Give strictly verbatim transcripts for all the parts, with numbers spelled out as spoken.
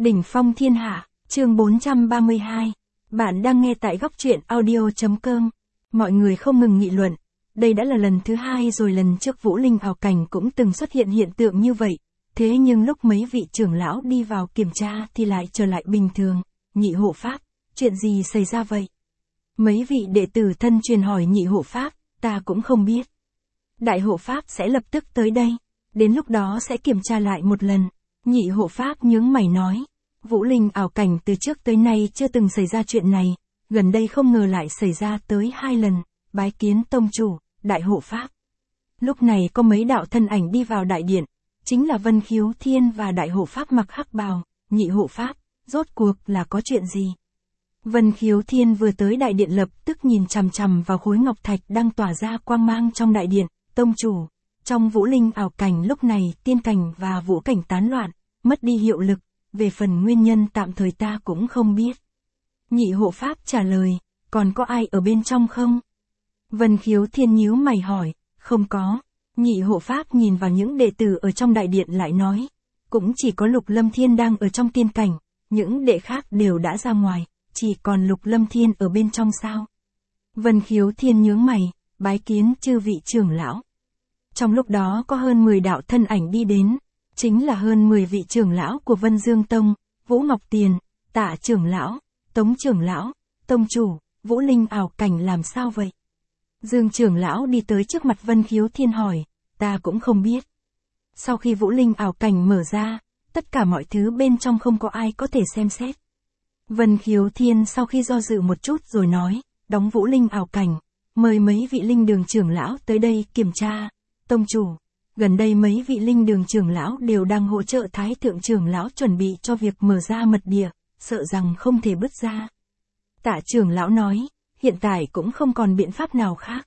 Đỉnh phong thiên hạ, chương bốn trăm ba mươi hai. Bạn đang nghe tại góc truyện audio.com. Mọi người không ngừng nghị luận. Đây đã là lần thứ hai rồi, lần trước Vũ Linh ảo cảnh cũng từng xuất hiện hiện tượng như vậy. Thế nhưng lúc mấy vị trưởng lão đi vào kiểm tra thì lại trở lại bình thường. Nhị hộ pháp, chuyện gì xảy ra vậy? Mấy vị đệ tử thân truyền hỏi nhị hộ pháp, ta cũng không biết. Đại hộ pháp sẽ lập tức tới đây. Đến lúc đó sẽ kiểm tra lại một lần. Nhị hộ pháp nhướng mày nói. Vũ Linh ảo cảnh từ trước tới nay chưa từng xảy ra chuyện này, gần đây không ngờ lại xảy ra tới hai lần, bái kiến tông chủ, đại hộ pháp. Lúc này có mấy đạo thân ảnh đi vào đại điện, chính là Vân Khiếu Thiên và đại hộ pháp mặc hắc bào. Nhị hộ pháp, rốt cuộc là có chuyện gì? Vân Khiếu Thiên vừa tới đại điện lập tức nhìn chằm chằm vào khối ngọc thạch đang tỏa ra quang mang trong đại điện. Tông chủ, trong Vũ Linh ảo cảnh lúc này tiên cảnh và vũ cảnh tán loạn, mất đi hiệu lực. Về phần nguyên nhân tạm thời ta cũng không biết. Nhị hộ pháp trả lời, còn có ai ở bên trong không? Vân Khiếu Thiên nhíu mày hỏi, không có. Nhị hộ pháp nhìn vào những đệ tử ở trong đại điện lại nói, cũng chỉ có Lục Lâm Thiên đang ở trong tiên cảnh, những đệ khác đều đã ra ngoài, chỉ còn Lục Lâm Thiên ở bên trong sao? Vân Khiếu Thiên nhướng mày, bái kiến chư vị trưởng lão. Trong lúc đó có hơn mười đạo thân ảnh đi đến. Chính là hơn mười vị trưởng lão của Vân Dương Tông, Vũ Ngọc Tiền, Tạ trưởng lão, Tống trưởng lão, tông chủ, Vũ Linh ảo cảnh làm sao vậy? Dương trưởng lão đi tới trước mặt Vân Khiếu Thiên hỏi, ta cũng không biết. Sau khi Vũ Linh ảo cảnh mở ra, tất cả mọi thứ bên trong không có ai có thể xem xét. Vân Khiếu Thiên sau khi do dự một chút rồi nói, đóng Vũ Linh ảo cảnh, mời mấy vị linh đường trưởng lão tới đây kiểm tra. Tông chủ, gần đây mấy vị linh đường trưởng lão đều đang hỗ trợ Thái thượng trưởng lão chuẩn bị cho việc mở ra mật địa, sợ rằng không thể bứt ra. Tạ trưởng lão nói, hiện tại cũng không còn biện pháp nào khác.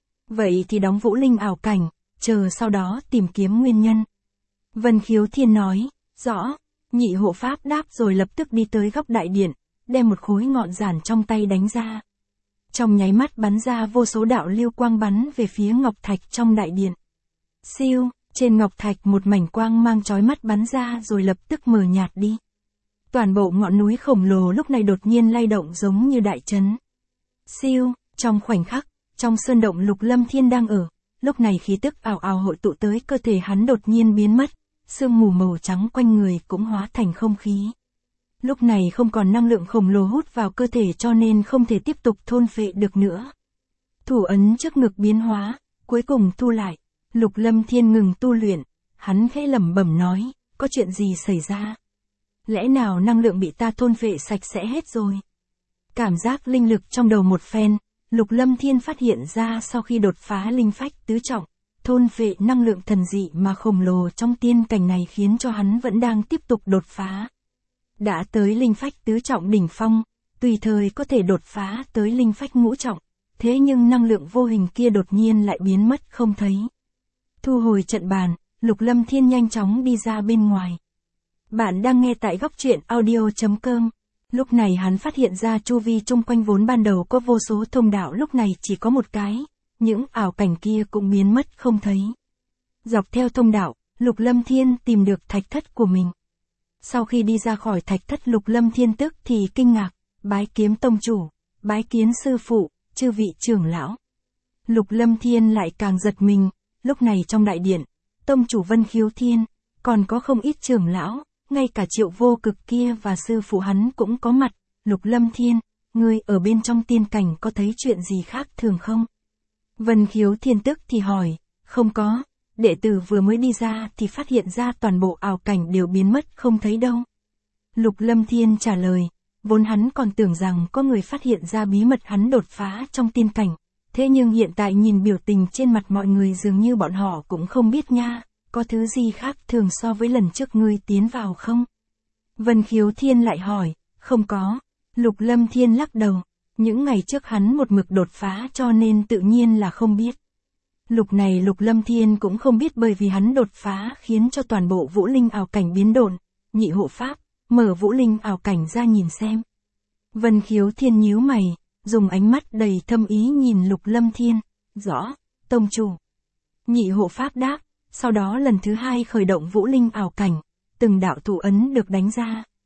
Vậy thì đóng Vũ Linh ảo cảnh, chờ sau đó tìm kiếm nguyên nhân. Vân Khiếu Thiên nói, rõ. Nhị hộ pháp đáp rồi lập tức đi tới góc đại điện, đem một khối ngọn giản trong tay đánh ra. Trong nháy mắt bắn ra vô số đạo lưu quang bắn về phía ngọc thạch trong đại điện. Siêu, trên ngọc thạch một mảnh quang mang chói mắt bắn ra rồi lập tức mờ nhạt đi. Toàn bộ ngọn núi khổng lồ lúc này đột nhiên lay động giống như đại chấn. Siêu, trong khoảnh khắc, trong sơn động Lục Lâm Thiên đang ở, lúc này khí tức ảo ảo hội tụ tới cơ thể hắn đột nhiên biến mất, sương mù màu trắng quanh người cũng hóa thành không khí. Lúc này không còn năng lượng khổng lồ hút vào cơ thể cho nên không thể tiếp tục thôn phệ được nữa. Thủ ấn trước ngực biến hóa, cuối cùng thu lại. Lục Lâm Thiên ngừng tu luyện, hắn khẽ lẩm bẩm nói, có chuyện gì xảy ra? Lẽ nào năng lượng bị ta thôn phệ sạch sẽ hết rồi? Cảm giác linh lực trong đầu một phen, Lục Lâm Thiên phát hiện ra sau khi đột phá linh phách tứ trọng, thôn phệ năng lượng thần dị mà khổng lồ trong tiên cảnh này khiến cho hắn vẫn đang tiếp tục đột phá. Đã tới linh phách tứ trọng đỉnh phong, tùy thời có thể đột phá tới linh phách ngũ trọng, thế nhưng năng lượng vô hình kia đột nhiên lại biến mất không thấy. Thu hồi trận bàn, Lục Lâm Thiên nhanh chóng đi ra bên ngoài. Bạn đang nghe tại góc truyện audio.com. Lúc này hắn phát hiện ra chu vi chung quanh vốn ban đầu có vô số thông đạo lúc này chỉ có một cái, những ảo cảnh kia cũng biến mất không thấy. Dọc theo thông đạo, Lục Lâm Thiên tìm được thạch thất của mình. Sau khi đi ra khỏi thạch thất Lục Lâm Thiên tức thì kinh ngạc, bái kiếm tông chủ, bái kiến sư phụ, chư vị trưởng lão. Lục Lâm Thiên lại càng giật mình. Lúc này trong đại điện, tông chủ Vân Khiếu Thiên, còn có không ít trưởng lão, ngay cả Triệu Vô Cực kia và sư phụ hắn cũng có mặt. Lục Lâm Thiên, ngươi ở bên trong tiên cảnh có thấy chuyện gì khác thường không? Vân Khiếu Thiên tức thì hỏi, không có, đệ tử vừa mới đi ra thì phát hiện ra toàn bộ ảo cảnh đều biến mất không thấy đâu. Lục Lâm Thiên trả lời, vốn hắn còn tưởng rằng có người phát hiện ra bí mật hắn đột phá trong tiên cảnh. Thế nhưng hiện tại nhìn biểu tình trên mặt mọi người dường như bọn họ cũng không biết nha, có thứ gì khác thường so với lần trước ngươi tiến vào không? Vân Khiếu Thiên lại hỏi, không có. Lục Lâm Thiên lắc đầu, những ngày trước hắn một mực đột phá cho nên tự nhiên là không biết. Lục này Lục Lâm Thiên cũng không biết bởi vì hắn đột phá khiến cho toàn bộ Vũ Linh ảo cảnh biến độn. Nhị hộ pháp, mở Vũ Linh ảo cảnh ra nhìn xem. Vân Khiếu Thiên nhíu mày. Dùng ánh mắt đầy thâm ý nhìn Lục Lâm Thiên, rõ, tông chủ. Nhị hộ pháp đáp, sau đó lần thứ hai khởi động Vũ Linh ảo cảnh, từng đạo thủ ấn được đánh ra.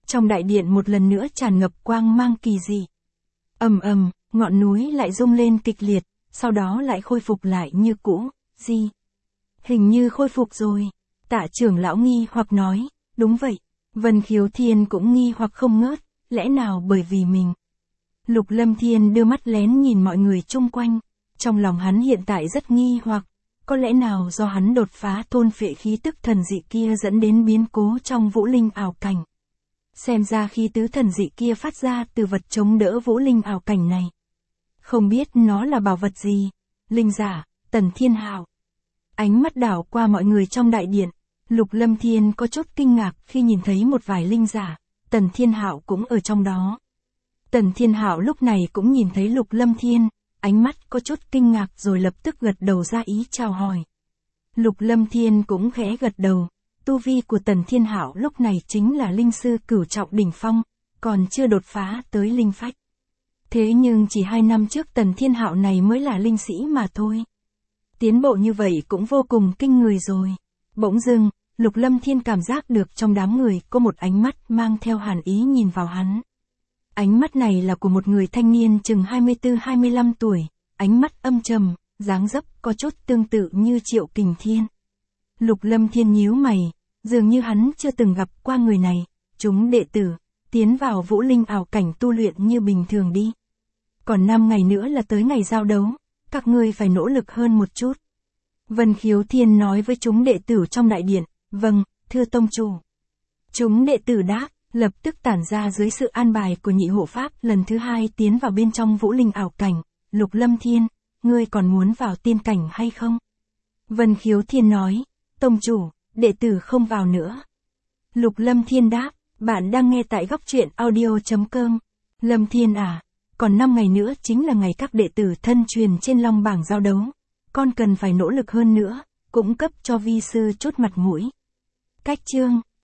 Trong đại điện một lần nữa tràn ngập quang mang kỳ dị. Ầm ầm, ngọn núi lại rung lên kịch liệt, sau đó lại khôi phục lại như cũ. Gì? Hình như khôi phục rồi. Tạ trưởng lão nghi hoặc nói, đúng vậy. Vân Khiếu Thiên cũng nghi hoặc không ngớt, lẽ nào bởi vì mình. Lục Lâm Thiên đưa mắt lén nhìn mọi người chung quanh, trong lòng hắn hiện tại rất nghi hoặc, có lẽ nào do hắn đột phá thôn phệ khí tức thần dị kia dẫn đến biến cố trong vũ linh ảo cảnh. Xem ra khí tứ thần dị kia phát ra từ vật chống đỡ vũ linh ảo cảnh này. Không biết nó là bảo vật gì. Linh giả, Tần Thiên Hạo. Ánh mắt đảo qua mọi người trong đại điện, Lục Lâm Thiên có chút kinh ngạc khi nhìn thấy một vài linh giả, Tần Thiên Hạo cũng ở trong đó. Tần Thiên Hạo lúc này cũng nhìn thấy Lục Lâm Thiên, ánh mắt có chút kinh ngạc rồi lập tức gật đầu ra ý chào hỏi. Lục Lâm Thiên cũng khẽ gật đầu, tu vi của Tần Thiên Hạo lúc này chính là linh sư cửu trọng đỉnh phong, còn chưa đột phá tới linh phách. Thế nhưng chỉ hai năm trước Tần Thiên Hạo này mới là linh sĩ mà thôi. Tiến bộ như vậy cũng vô cùng kinh người rồi. Bỗng dưng, Lục Lâm Thiên cảm giác được trong đám người có một ánh mắt mang theo hàn ý nhìn vào hắn. Ánh mắt này là của một người thanh niên chừng hai mươi tư hai mươi lăm tuổi, ánh mắt âm trầm, dáng dấp có chút tương tự như Triệu Kình Thiên. Lục Lâm Thiên nhíu mày, dường như hắn chưa từng gặp qua người này. Chúng đệ tử, tiến vào vũ linh ảo cảnh tu luyện như bình thường đi. Còn năm ngày nữa là tới ngày giao đấu, các ngươi phải nỗ lực hơn một chút. Vân Khiếu Thiên nói với chúng đệ tử trong đại điện, vâng, thưa tông chủ. Chúng đệ tử đáp, lập tức tản ra dưới sự an bài của nhị hộ pháp lần thứ hai tiến vào bên trong vũ linh ảo cảnh. Lục Lâm Thiên, ngươi còn muốn vào tiên cảnh hay không? Vân Khiếu Thiên nói, tông chủ, đệ tử không vào nữa. Lục Lâm Thiên đáp, bạn đang nghe tại góc truyện audio chấm com. Lâm Thiên à, còn năm ngày nữa chính là ngày các đệ tử thân truyền trên long bảng giao đấu. Con cần phải nỗ lực hơn nữa, cũng cấp cho vi sư chút mặt mũi. Cách chương